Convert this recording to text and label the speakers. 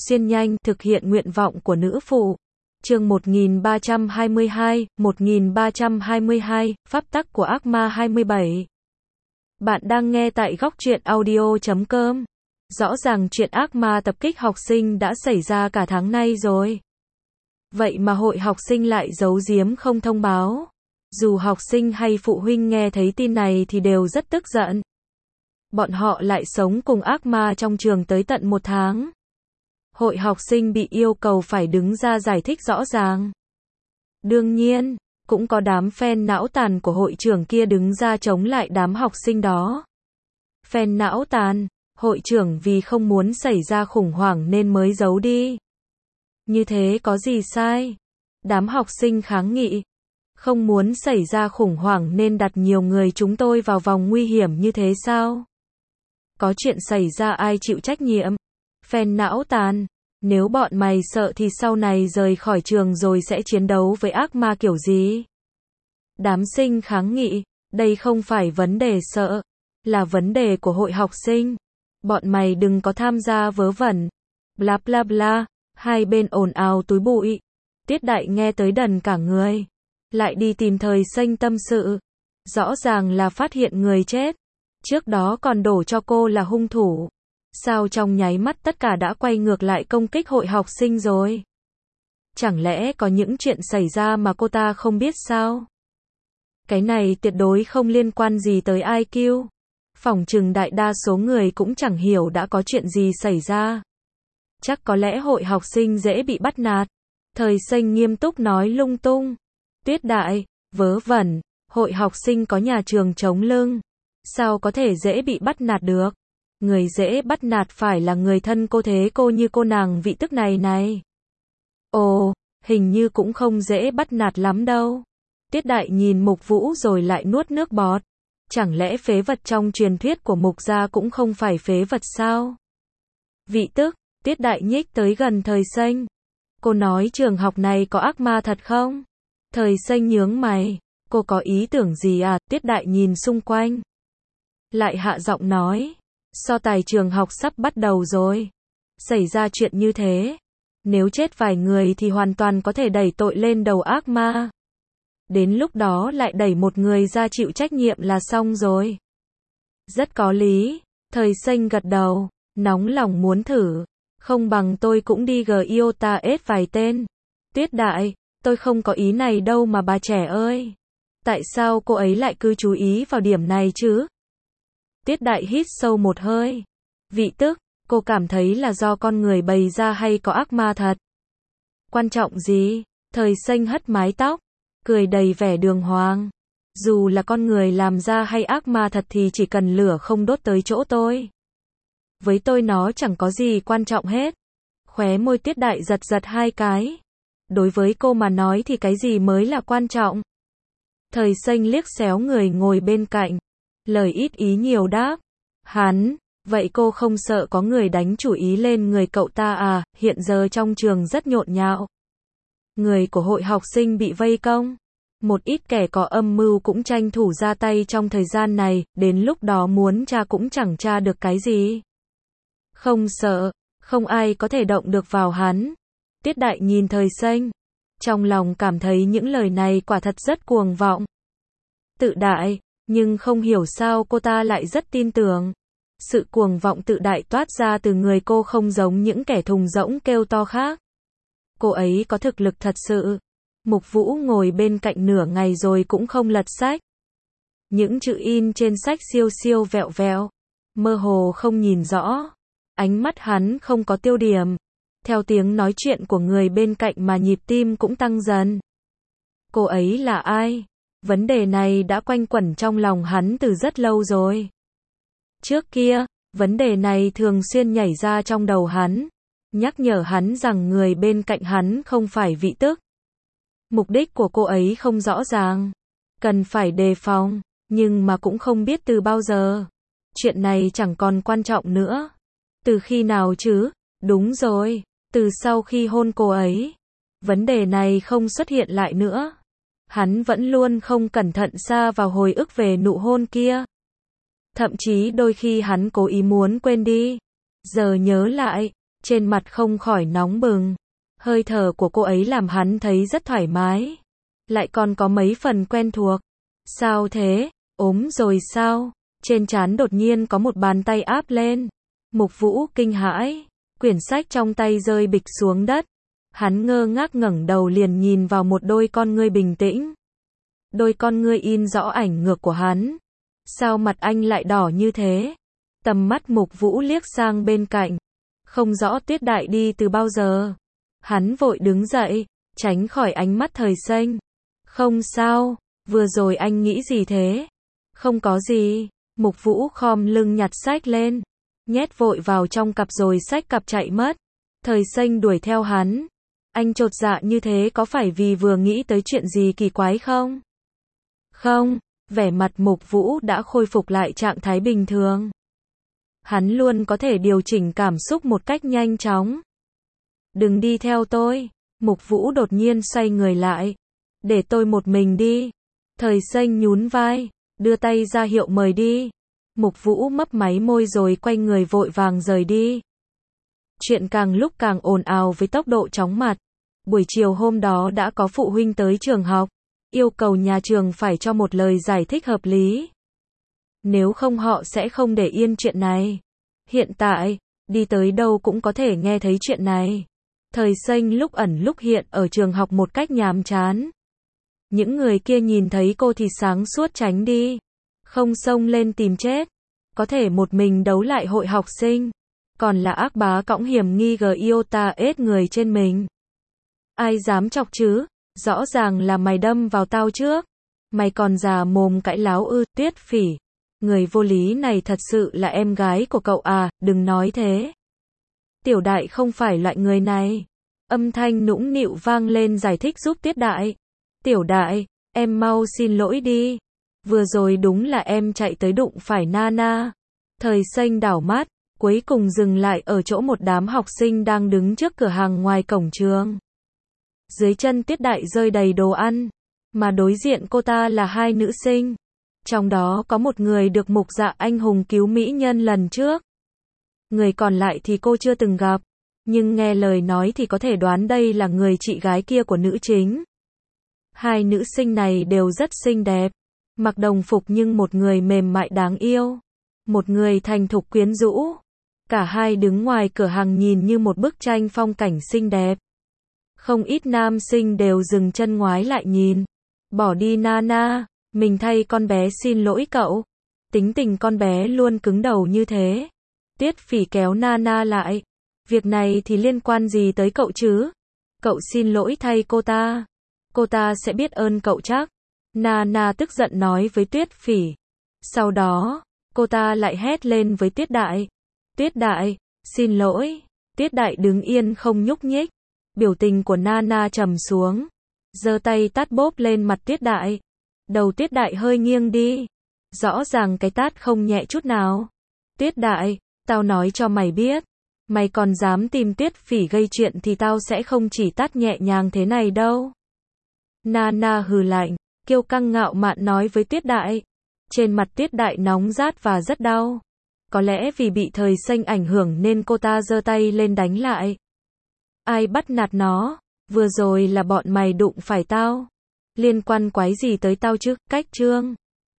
Speaker 1: xuyên nhanh, thực hiện nguyện vọng của nữ phụ. Chương 1322, Pháp tắc của ác ma 27. Bạn đang nghe tại góc truyện audio.com. Rõ ràng chuyện ác ma tập kích học sinh đã xảy ra cả tháng nay rồi. Vậy mà hội học sinh lại giấu giếm không thông báo. Dù học sinh hay phụ huynh nghe thấy tin này thì đều rất tức giận. Bọn họ lại sống cùng ác ma trong trường tới tận 1 tháng. Hội học sinh bị yêu cầu phải đứng ra giải thích rõ ràng. Đương nhiên, cũng có đám fan não tàn của hội trưởng kia đứng ra chống lại đám học sinh đó. Fan não tàn, hội trưởng vì không muốn xảy ra khủng hoảng nên mới giấu đi. Như thế có gì sai? Đám học sinh kháng nghị. Không muốn xảy ra khủng hoảng nên đặt nhiều người chúng tôi vào vòng nguy hiểm như thế sao? Có chuyện xảy ra ai chịu trách nhiệm? Fan não tàn, nếu bọn mày sợ thì sau này rời khỏi trường rồi sẽ chiến đấu với ác ma kiểu gì? Đám sinh kháng nghị, đây không phải vấn đề sợ, là vấn đề của hội học sinh. Bọn mày đừng có tham gia vớ vẩn. Bla bla bla, hai bên ồn ào túi bụi. Tiết Đại nghe tới đần cả người. Lại đi tìm Thời Xanh tâm sự. Rõ ràng là phát hiện người chết. Trước đó còn đổ cho cô là hung thủ. Sao trong nháy mắt tất cả đã quay ngược lại công kích hội học sinh rồi? Chẳng lẽ có những chuyện xảy ra mà cô ta không biết sao? Cái này tuyệt đối không liên quan gì tới IQ. Phỏng chừng đại đa số người cũng chẳng hiểu đã có chuyện gì xảy ra. Chắc có lẽ hội học sinh dễ bị bắt nạt. Thời Xanh nghiêm túc nói lung tung. Tuyết Đại, vớ vẩn, hội học sinh có nhà trường chống lưng. Sao có thể dễ bị bắt nạt được? Người dễ bắt nạt phải là người thân cô thế cô như cô nàng vị tức này này. Ồ, hình như cũng không dễ bắt nạt lắm đâu. Tiết Đại nhìn Mục Vũ rồi lại nuốt nước bọt. Chẳng lẽ phế vật trong truyền thuyết của Mục gia cũng không phải phế vật sao? Vị tức, Tiết Đại nhích tới gần Thời Xanh. Cô nói trường học này có ác ma thật không? Thời Xanh nhướng mày. Cô có ý tưởng gì à? Tiết Đại nhìn xung quanh. Lại hạ giọng nói. So tài trường học sắp bắt đầu rồi. Xảy ra chuyện như thế. Nếu chết vài người thì hoàn toàn có thể đẩy tội lên đầu ác ma. Đến lúc đó lại đẩy một người ra chịu trách nhiệm là xong rồi. Rất có lý. Thời Xanh gật đầu. Nóng lòng muốn thử. Không bằng tôi cũng đi Giota ết vài tên. Tuyết Đại, tôi không có ý này đâu mà bà trẻ ơi. Tại sao cô ấy lại cứ chú ý vào điểm này chứ? Tiết Đại hít sâu một hơi. Vị tức, cô cảm thấy là do con người bày ra hay có ác ma thật? Quan trọng gì? Thời Xanh hất mái tóc, cười đầy vẻ đường hoàng. Dù là con người làm ra hay ác ma thật thì chỉ cần lửa không đốt tới chỗ tôi. Với tôi nó chẳng có gì quan trọng hết. Khóe môi Tiết Đại giật giật 2 cái. Đối với cô mà nói thì cái gì mới là quan trọng? Thời Xanh liếc xéo người ngồi bên cạnh. Lời ít ý nhiều đáp. Hắn, vậy cô không sợ có người đánh chủ ý lên người cậu ta à? Hiện giờ trong trường rất nhộn nhạo. Người của hội học sinh bị vây công. Một ít kẻ có âm mưu cũng tranh thủ ra tay trong thời gian này, đến lúc đó muốn tra cũng chẳng tra được cái gì. Không sợ, không ai có thể động được vào hắn. Tiết Đại nhìn Thời Xanh. Trong lòng cảm thấy những lời này quả thật rất cuồng vọng. Tự đại, nhưng không hiểu sao cô ta lại rất tin tưởng. Sự cuồng vọng tự đại toát ra từ người cô không giống những kẻ thùng rỗng kêu to khác. Cô ấy có thực lực thật sự. Mục Vũ ngồi bên cạnh nửa ngày rồi cũng không lật sách. Những chữ in trên sách siêu siêu vẹo vẹo. Mơ hồ không nhìn rõ. Ánh mắt hắn không có tiêu điểm. Theo tiếng nói chuyện của người bên cạnh mà nhịp tim cũng tăng dần. Cô ấy là ai? Vấn đề này đã quanh quẩn trong lòng hắn từ rất lâu rồi. Trước kia, vấn đề này thường xuyên nhảy ra trong đầu hắn. Nhắc nhở hắn rằng người bên cạnh hắn không phải vị tức. Mục đích của cô ấy không rõ ràng. Cần phải đề phòng, nhưng mà cũng không biết từ bao giờ. Chuyện này chẳng còn quan trọng nữa. Từ khi nào chứ? Đúng rồi, từ sau khi hôn cô ấy. Vấn đề này không xuất hiện lại nữa. Hắn vẫn luôn không cẩn thận sa vào hồi ức về nụ hôn kia. Thậm chí đôi khi hắn cố ý muốn quên đi. Giờ nhớ lại, trên mặt không khỏi nóng bừng. Hơi thở của cô ấy làm hắn thấy rất thoải mái. Lại còn có mấy phần quen thuộc. Sao thế? Ốm rồi sao? Trên trán đột nhiên có một bàn tay áp lên. Mục Vũ kinh hãi. Quyển sách trong tay rơi bịch xuống đất. Hắn ngơ ngác ngẩng đầu liền nhìn vào một đôi con ngươi bình tĩnh. Đôi con ngươi in rõ ảnh ngược của hắn. Sao mặt anh lại đỏ như thế? Tầm mắt Mục Vũ liếc sang bên cạnh. Không rõ Tuyết Đại đi từ bao giờ. Hắn vội đứng dậy, tránh khỏi ánh mắt Thời Xanh. Không sao, vừa rồi anh nghĩ gì thế? Không có gì. Mục Vũ khom lưng nhặt sách lên, nhét vội vào trong cặp rồi xách cặp chạy mất. Thời Xanh đuổi theo hắn. Anh chột dạ như thế có phải vì vừa nghĩ tới chuyện gì kỳ quái không? Không, vẻ mặt Mục Vũ đã khôi phục lại trạng thái bình thường. Hắn luôn có thể điều chỉnh cảm xúc một cách nhanh chóng. Đừng đi theo tôi. Mục Vũ đột nhiên xoay người lại. Để tôi một mình đi. Thời Xanh nhún vai, đưa tay ra hiệu mời đi. Mục Vũ mấp máy môi rồi quay người vội vàng rời đi. Chuyện càng lúc càng ồn ào với tốc độ chóng mặt. Buổi chiều hôm đó đã có phụ huynh tới trường học, yêu cầu nhà trường phải cho một lời giải thích hợp lý. Nếu không họ sẽ không để yên chuyện này. Hiện tại, đi tới đâu cũng có thể nghe thấy chuyện này. Thời Xanh lúc ẩn lúc hiện ở trường học một cách nhàm chán. Những người kia nhìn thấy cô thì sáng suốt tránh đi. Không xông lên tìm chết. Có thể một mình đấu lại hội học sinh. Còn là ác bá cõng hiểm nghi iota ết người trên mình. Ai dám chọc chứ? Rõ ràng là mày đâm vào tao trước. Mày còn già mồm cãi láo ư? Tuyết Phỉ. Người vô lý này thật sự là em gái của cậu à? Đừng nói thế. Tiểu Đại không phải loại người này. Âm thanh nũng nịu vang lên giải thích giúp Tuyết Đại. Tiểu Đại, em mau xin lỗi đi. Vừa rồi đúng là em chạy tới đụng phải Nana. Thời Xanh đảo mắt, cuối cùng dừng lại ở chỗ một đám học sinh đang đứng trước cửa hàng ngoài cổng trường. Dưới chân Tuyết Đại rơi đầy đồ ăn, mà đối diện cô ta là hai nữ sinh. Trong đó có một người được Mục Dạ anh hùng cứu mỹ nhân lần trước. Người còn lại thì cô chưa từng gặp, nhưng nghe lời nói thì có thể đoán đây là người chị gái kia của nữ chính. Hai nữ sinh này đều rất xinh đẹp, mặc đồng phục nhưng một người mềm mại đáng yêu, một người thành thục quyến rũ. Cả hai đứng ngoài cửa hàng nhìn như một bức tranh phong cảnh xinh đẹp. Không ít nam sinh đều dừng chân ngoái lại nhìn. Bỏ đi Nana, mình thay con bé xin lỗi cậu. Tính tình con bé luôn cứng đầu như thế. Tuyết Phỉ kéo Nana lại. Việc này thì liên quan gì tới cậu chứ? Cậu xin lỗi thay cô ta sẽ biết ơn cậu chắc. Nana tức giận nói với Tuyết Phỉ. Sau đó, cô ta lại hét lên với Tuyết Đại. Tuyết Đại, xin lỗi. Tuyết Đại đứng yên không nhúc nhích. Biểu tình của Nana trầm xuống. Giơ tay tát bốp lên mặt Tuyết Đại. Đầu Tuyết Đại hơi nghiêng đi. Rõ ràng cái tát không nhẹ chút nào. Tuyết Đại, tao nói cho mày biết. Mày còn dám tìm Tuyết Phỉ gây chuyện thì tao sẽ không chỉ tát nhẹ nhàng thế này đâu. Nana hừ lạnh, kiêu căng ngạo mạn nói với Tuyết Đại. Trên mặt Tuyết Đại nóng rát và rất đau. Có lẽ vì bị Thời Xanh ảnh hưởng nên cô ta giơ tay lên đánh lại. Ai bắt nạt nó? Vừa rồi là bọn mày đụng phải tao. Liên quan quái gì tới tao chứ? Cách Trương.